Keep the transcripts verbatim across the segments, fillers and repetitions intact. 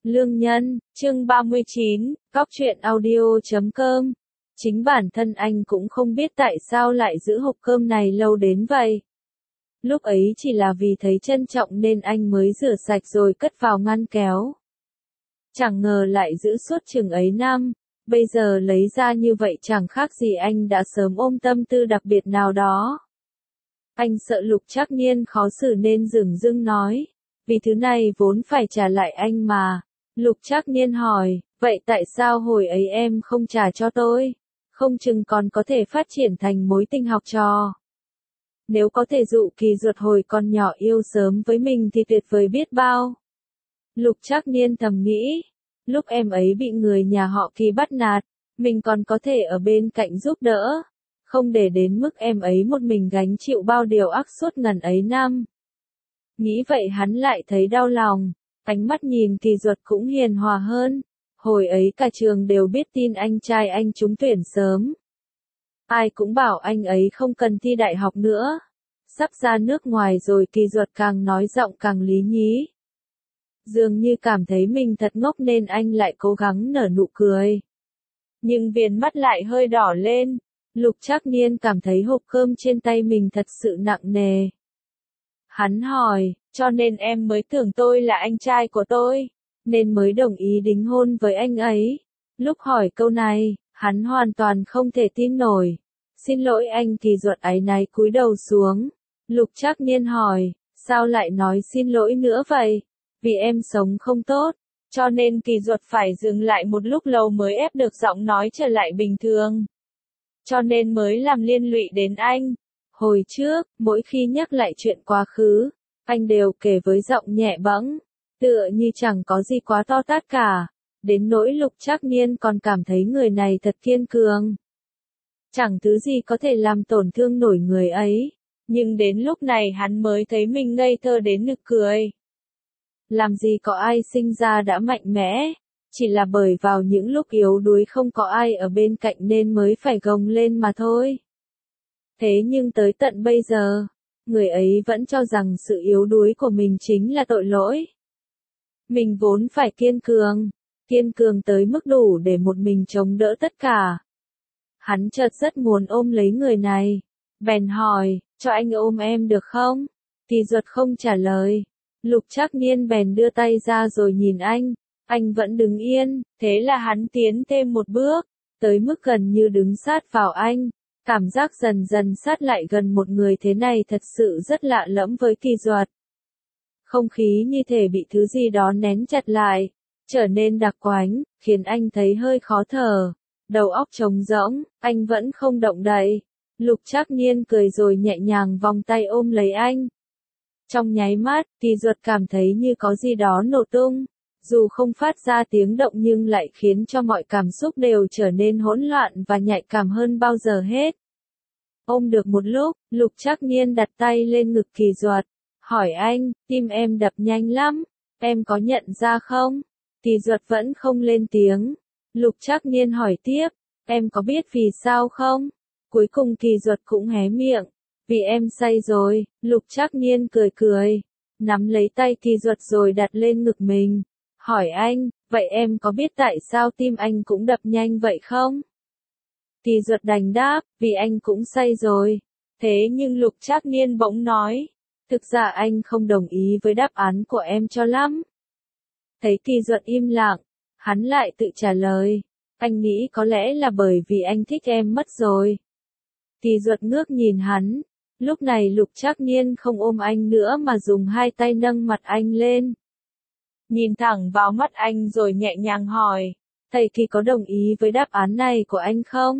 Lương Nhân, chương ba mươi chín, Cóc truyện audio chấm com. Chính bản thân anh cũng không biết tại sao lại giữ hộp cơm này lâu đến vậy. Lúc ấy chỉ là vì thấy trân trọng nên anh mới rửa sạch rồi cất vào ngăn kéo. Chẳng ngờ lại giữ suốt chừng ấy năm, bây giờ lấy ra như vậy chẳng khác gì anh đã sớm ôm tâm tư đặc biệt nào đó. Anh sợ Lục Trác Niên khó xử nên dửng dưng nói, vì thứ này vốn phải trả lại anh mà. Lục Trác Niên hỏi, vậy tại sao hồi ấy em không trả cho tôi? Không chừng còn có thể phát triển thành mối tình học trò. Nếu có thể dụ Kỳ Duật hồi còn nhỏ yêu sớm với mình thì tuyệt vời biết bao. Lục Trác Niên thầm nghĩ, lúc em ấy bị người nhà họ Kỳ bắt nạt, mình còn có thể ở bên cạnh giúp đỡ, không để đến mức em ấy một mình gánh chịu bao điều ác suốt ngần ấy năm. Nghĩ vậy hắn lại thấy đau lòng, ánh mắt nhìn Kỳ Duật cũng hiền hòa hơn. Hồi ấy cả trường đều biết tin anh trai anh trúng tuyển sớm. Ai cũng bảo anh ấy không cần thi đại học nữa. Sắp ra nước ngoài rồi. Kỳ Duật càng nói giọng càng lý nhí. Dường như cảm thấy mình thật ngốc nên anh lại cố gắng nở nụ cười. Nhưng viền mắt lại hơi đỏ lên. Lục Trác Niên cảm thấy hộp cơm trên tay mình thật sự nặng nề. Hắn hỏi, cho nên em mới tưởng tôi là anh trai của tôi, nên mới đồng ý đính hôn với anh ấy. Lúc hỏi câu này, hắn hoàn toàn không thể tin nổi. Xin lỗi anh. Kỳ Duật áy náy cúi đầu xuống. Lục Trác Niên hỏi, sao lại nói xin lỗi nữa vậy? Vì em sống không tốt, cho nên Kỳ Duật phải dừng lại một lúc lâu mới ép được giọng nói trở lại bình thường. Cho nên mới làm liên lụy đến anh. Hồi trước, mỗi khi nhắc lại chuyện quá khứ, anh đều kể với giọng nhẹ bẫng, tựa như chẳng có gì quá to tát cả. Đến nỗi Lục Trác Niên còn cảm thấy người này thật kiên cường. Chẳng thứ gì có thể làm tổn thương nổi người ấy. Nhưng đến lúc này hắn mới thấy mình ngây thơ đến nực cười. Làm gì có ai sinh ra đã mạnh mẽ, chỉ là bởi vào những lúc yếu đuối không có ai ở bên cạnh nên mới phải gồng lên mà thôi. Thế nhưng tới tận bây giờ, người ấy vẫn cho rằng sự yếu đuối của mình chính là tội lỗi. Mình vốn phải kiên cường, kiên cường tới mức đủ để một mình chống đỡ tất cả. Hắn chợt rất muốn ôm lấy người này, bèn hỏi, cho anh ôm em được không? Kỳ Duật không trả lời. Lục Trác Niên bèn đưa tay ra rồi nhìn anh, anh vẫn đứng yên, thế là hắn tiến thêm một bước, tới mức gần như đứng sát vào anh. Cảm giác dần dần sát lại gần một người thế này thật sự rất lạ lẫm với Kỳ Duật. Không khí như thể bị thứ gì đó nén chặt lại, trở nên đặc quánh, khiến anh thấy hơi khó thở. Đầu óc trống rỗng, anh vẫn không động đậy. Lục Trác Niên cười rồi nhẹ nhàng vòng tay ôm lấy anh. Trong nháy mắt, Kỳ Duật cảm thấy như có gì đó nổ tung. Dù không phát ra tiếng động nhưng lại khiến cho mọi cảm xúc đều trở nên hỗn loạn và nhạy cảm hơn bao giờ hết. Ôm được một lúc, Lục Trác Niên đặt tay lên ngực Kỳ Duật, hỏi anh, tim em đập nhanh lắm, em có nhận ra không? Kỳ Duật vẫn không lên tiếng. Lục Trác Niên hỏi tiếp, em có biết vì sao không? Cuối cùng Kỳ Duật cũng hé miệng, vì em say rồi. Lục Trác Niên cười cười, nắm lấy tay Kỳ Duật rồi đặt lên ngực mình. Hỏi anh, vậy em có biết tại sao tim anh cũng đập nhanh vậy không? Kỳ Duật đành đáp, vì anh cũng say rồi. Thế nhưng Lục Trác Niên bỗng nói, thực ra anh không đồng ý với đáp án của em cho lắm. Thấy Kỳ Duật im lặng, hắn lại tự trả lời, anh nghĩ có lẽ là bởi vì anh thích em mất rồi. Kỳ Duật ngước nhìn hắn, lúc này Lục Trác Niên không ôm anh nữa mà dùng hai tay nâng mặt anh lên. Nhìn thẳng vào mắt anh rồi nhẹ nhàng hỏi, thầy Kỳ có đồng ý với đáp án này của anh không?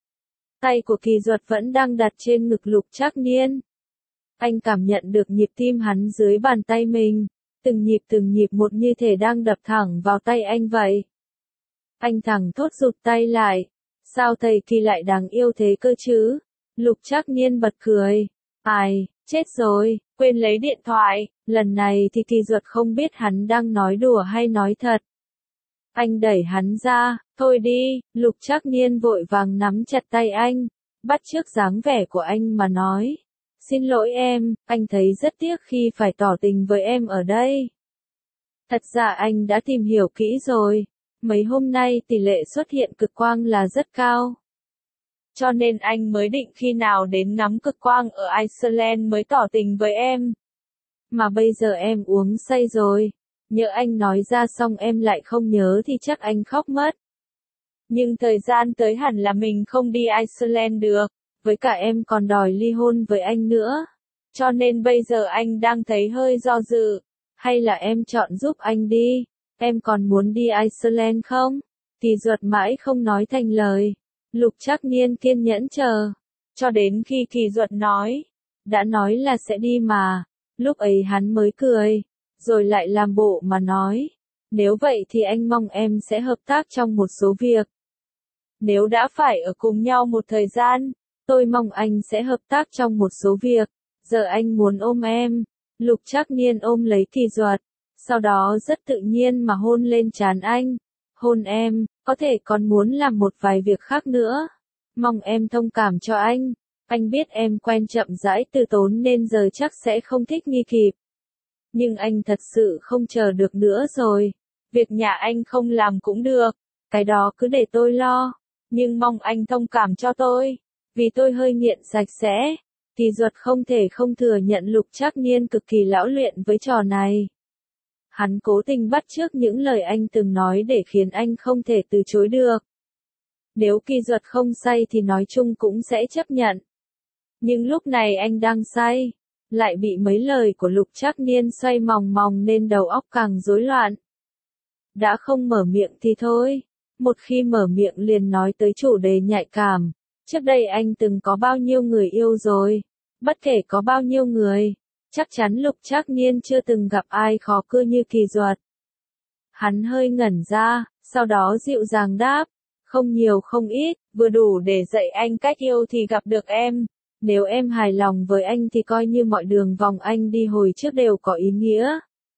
Tay của Kỳ Duật vẫn đang đặt trên ngực Lục Trác Niên. Anh cảm nhận được nhịp tim hắn dưới bàn tay mình, từng nhịp từng nhịp một như thể đang đập thẳng vào tay anh vậy. Anh thẳng thốt rụt tay lại, sao thầy Kỳ lại đáng yêu thế cơ chứ? Lục Trác Niên bật cười, ai, chết rồi, quên lấy điện thoại. Lần này thì Kỳ Duật không biết hắn đang nói đùa hay nói thật. Anh đẩy hắn ra, thôi đi. Lục Trác Niên vội vàng nắm chặt tay anh, bắt chước dáng vẻ của anh mà nói, xin lỗi em, anh thấy rất tiếc khi phải tỏ tình với em ở đây. Thật ra anh đã tìm hiểu kỹ rồi. Mấy hôm nay tỷ lệ xuất hiện cực quang là rất cao. Cho nên anh mới định khi nào đến ngắm cực quang ở Iceland mới tỏ tình với em. Mà bây giờ em uống say rồi. Nhỡ anh nói ra xong em lại không nhớ thì chắc anh khóc mất. Nhưng thời gian tới hẳn là mình không đi Iceland được. Với cả em còn đòi ly hôn với anh nữa. Cho nên bây giờ anh đang thấy hơi do dự. Hay là em chọn giúp anh đi. Em còn muốn đi Iceland không? Thì ruột mãi không nói thành lời. Lục Trác Niên kiên nhẫn chờ. Cho đến khi Kỳ Duật nói. Đã nói là sẽ đi mà. Lúc ấy hắn mới cười. Rồi lại làm bộ mà nói. Nếu vậy thì anh mong em sẽ hợp tác trong một số việc. Nếu đã phải ở cùng nhau một thời gian, tôi mong anh sẽ hợp tác trong một số việc. Giờ anh muốn ôm em. Lục Trác Niên ôm lấy Kỳ Duật. Sau đó rất tự nhiên mà hôn lên trán anh. Hôn em, có thể còn muốn làm một vài việc khác nữa. Mong em thông cảm cho anh. Anh biết em quen chậm rãi từ tốn nên giờ chắc sẽ không thích nghi kịp. Nhưng anh thật sự không chờ được nữa rồi. Việc nhà anh không làm cũng được. Cái đó cứ để tôi lo. Nhưng mong anh thông cảm cho tôi. Vì tôi hơi nghiện sạch sẽ. Thì Duật không thể không thừa nhận Lục Trác Niên cực kỳ lão luyện với trò này. Hắn cố tình bắt chước những lời anh từng nói để khiến anh không thể từ chối được. Nếu Kỳ Duật không say thì nói chung cũng sẽ chấp nhận. Nhưng lúc này anh đang say, lại bị mấy lời của Lục Trác Niên xoay mòng mòng nên đầu óc càng rối loạn. Đã không mở miệng thì thôi, một khi mở miệng liền nói tới chủ đề nhạy cảm. Trước đây anh từng có bao nhiêu người yêu rồi, bất kể có bao nhiêu người. Chắc chắn Lục Trác Niên chưa từng gặp ai khó cưa như Kỳ Duật. Hắn hơi ngẩn ra, sau đó dịu dàng đáp, không nhiều không ít, vừa đủ để dạy anh cách yêu thì gặp được em. Nếu em hài lòng với anh thì coi như mọi đường vòng anh đi hồi trước đều có ý nghĩa.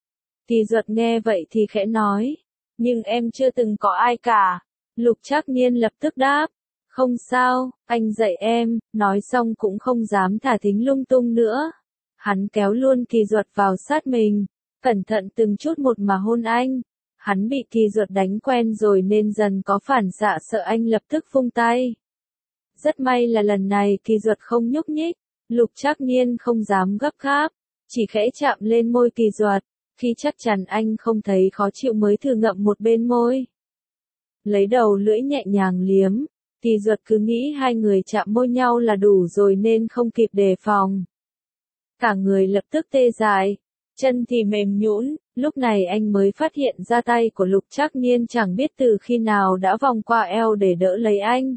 Kỳ Duật nghe vậy thì khẽ nói, nhưng em chưa từng có ai cả. Lục Trác Niên lập tức đáp, không sao, anh dạy em, nói xong cũng không dám thả thính lung tung nữa. Hắn kéo luôn Kỳ Duật vào sát mình, cẩn thận từng chút một mà hôn anh. Hắn bị Kỳ Duật đánh quen rồi nên dần có phản xạ sợ anh lập tức vung tay. Rất may là lần này Kỳ Duật không nhúc nhích, Lục Trác Niên không dám gấp gáp, chỉ khẽ chạm lên môi Kỳ Duật, khi chắc chắn anh không thấy khó chịu mới thử ngậm một bên môi. Lấy đầu lưỡi nhẹ nhàng liếm, Kỳ Duật cứ nghĩ hai người chạm môi nhau là đủ rồi nên không kịp đề phòng. Cả người lập tức tê dại, chân thì mềm nhũn, lúc này anh mới phát hiện ra tay của Lục Trác Niên chẳng biết từ khi nào đã vòng qua eo để đỡ lấy anh.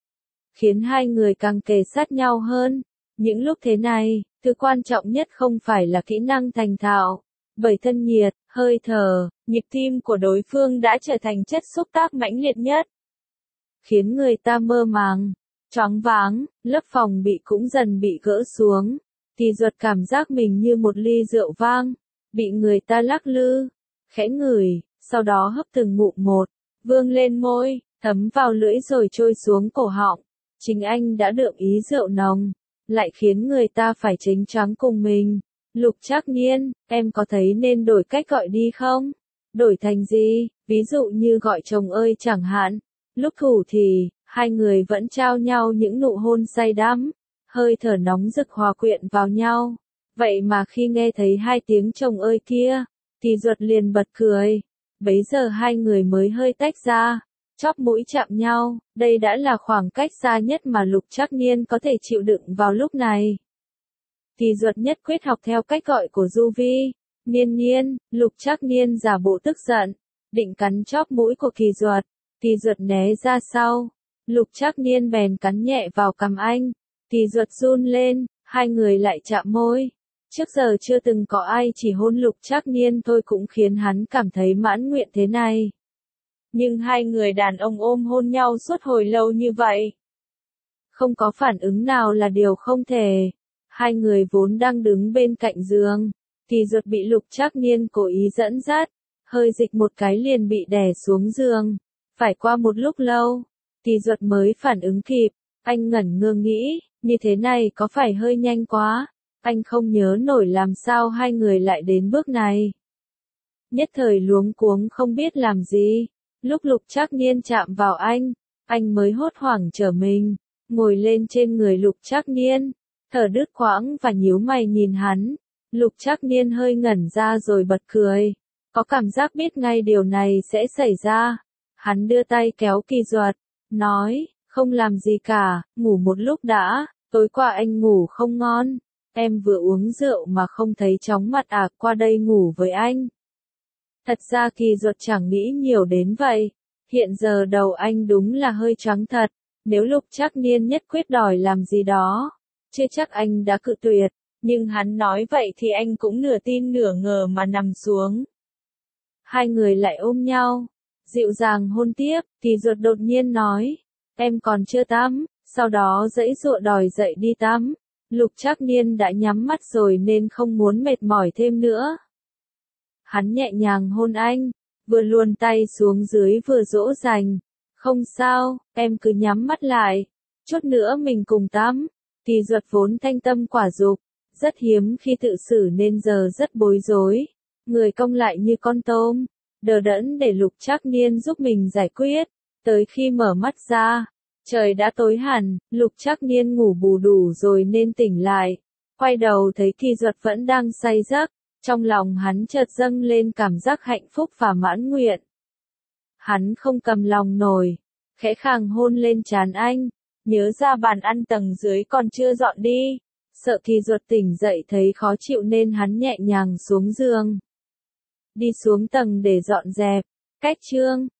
Khiến hai người càng kề sát nhau hơn. Những lúc thế này, thứ quan trọng nhất không phải là kỹ năng thành thạo, bởi thân nhiệt, hơi thở, nhịp tim của đối phương đã trở thành chất xúc tác mãnh liệt nhất. Khiến người ta mơ màng, choáng váng, lớp phòng bị cũng dần bị gỡ xuống. Kỳ Duật cảm giác mình như một ly rượu vang, bị người ta lắc lư, khẽ ngửi, sau đó hấp từng ngụm một, vương lên môi, thấm vào lưỡi rồi trôi xuống cổ họng. Chính anh đã đượm ý rượu nồng, lại khiến người ta phải chếnh choáng cùng mình. Lục Trác Niên, em có thấy nên đổi cách gọi đi không? Đổi thành gì? Ví dụ như gọi chồng ơi chẳng hạn. Lúc thủ thì, hai người vẫn trao nhau những nụ hôn say đắm. Hơi thở nóng rực hòa quyện vào nhau. Vậy mà khi nghe thấy hai tiếng chồng ơi kia, thì Duật liền bật cười. Bấy giờ hai người mới hơi tách ra, chóp mũi chạm nhau. Đây đã là khoảng cách xa nhất mà Lục Trác Niên có thể chịu đựng vào lúc này. Thì Duật nhất quyết học theo cách gọi của Du Vi. Niên Niên, Lục Trác Niên giả bộ tức giận, định cắn chóp mũi của Kỳ Duật. Thì Duật né ra sau. Lục Trác Niên bèn cắn nhẹ vào cằm anh. Kỳ Duật run lên, hai người lại chạm môi. Trước giờ chưa từng có ai chỉ hôn Lục Trác Niên thôi cũng khiến hắn cảm thấy mãn nguyện thế này. Nhưng hai người đàn ông ôm hôn nhau suốt hồi lâu như vậy, không có phản ứng nào là điều không thể. Hai người vốn đang đứng bên cạnh giường, Kỳ Duật bị Lục Trác Niên cố ý dẫn dắt, hơi dịch một cái liền bị đè xuống giường. Phải qua một lúc lâu, Kỳ Duật mới phản ứng kịp, anh ngẩn ngơ nghĩ, như thế này có phải hơi nhanh quá, anh không nhớ nổi làm sao hai người lại đến bước này. nhất thời luống cuống không biết làm gì. Lúc Lục Trác Niên chạm vào anh, anh mới hốt hoảng trở mình, ngồi lên trên người Lục Trác Niên, thở đứt quãng và nhíu mày nhìn hắn. Lục Trác Niên hơi ngẩn ra rồi bật cười, có cảm giác biết ngay điều này sẽ xảy ra. Hắn đưa tay kéo Kỳ Duật, nói, không làm gì cả, ngủ một lúc đã, tối qua anh ngủ không ngon, em vừa uống rượu mà không thấy chóng mặt à, qua đây ngủ với anh. Thật ra Kỳ Duật chẳng nghĩ nhiều đến vậy, hiện giờ đầu anh đúng là hơi choáng thật, nếu Lục Trác Niên nhất quyết đòi làm gì đó, chưa chắc anh đã cự tuyệt, nhưng hắn nói vậy thì anh cũng nửa tin nửa ngờ mà nằm xuống. Hai người lại ôm nhau, dịu dàng hôn tiếp, Kỳ Duật đột nhiên nói, em còn chưa tắm, sau đó giãy giụa đòi dậy đi tắm. Lục Trác Niên đã nhắm mắt rồi nên không muốn mệt mỏi thêm nữa. Hắn nhẹ nhàng hôn anh, vừa luồn tay xuống dưới vừa dỗ dành, không sao, em cứ nhắm mắt lại, chút nữa mình cùng tắm. Kỳ Duật vốn thanh tâm quả dục, rất hiếm khi tự xử nên giờ rất bối rối, người cong lại như con tôm, đờ đẫn để Lục Trác Niên giúp mình giải quyết. Tới khi mở mắt ra, trời đã tối hẳn, Lục Trác Niên ngủ bù đủ rồi nên tỉnh lại, quay đầu thấy Kỳ Duật vẫn đang say giấc, trong lòng hắn chợt dâng lên cảm giác hạnh phúc và mãn nguyện. Hắn không cầm lòng nổi, khẽ khàng hôn lên trán anh, nhớ ra bàn ăn tầng dưới còn chưa dọn đi, sợ Kỳ Duật tỉnh dậy thấy khó chịu nên hắn nhẹ nhàng xuống giường. Đi xuống tầng để dọn dẹp, cách chương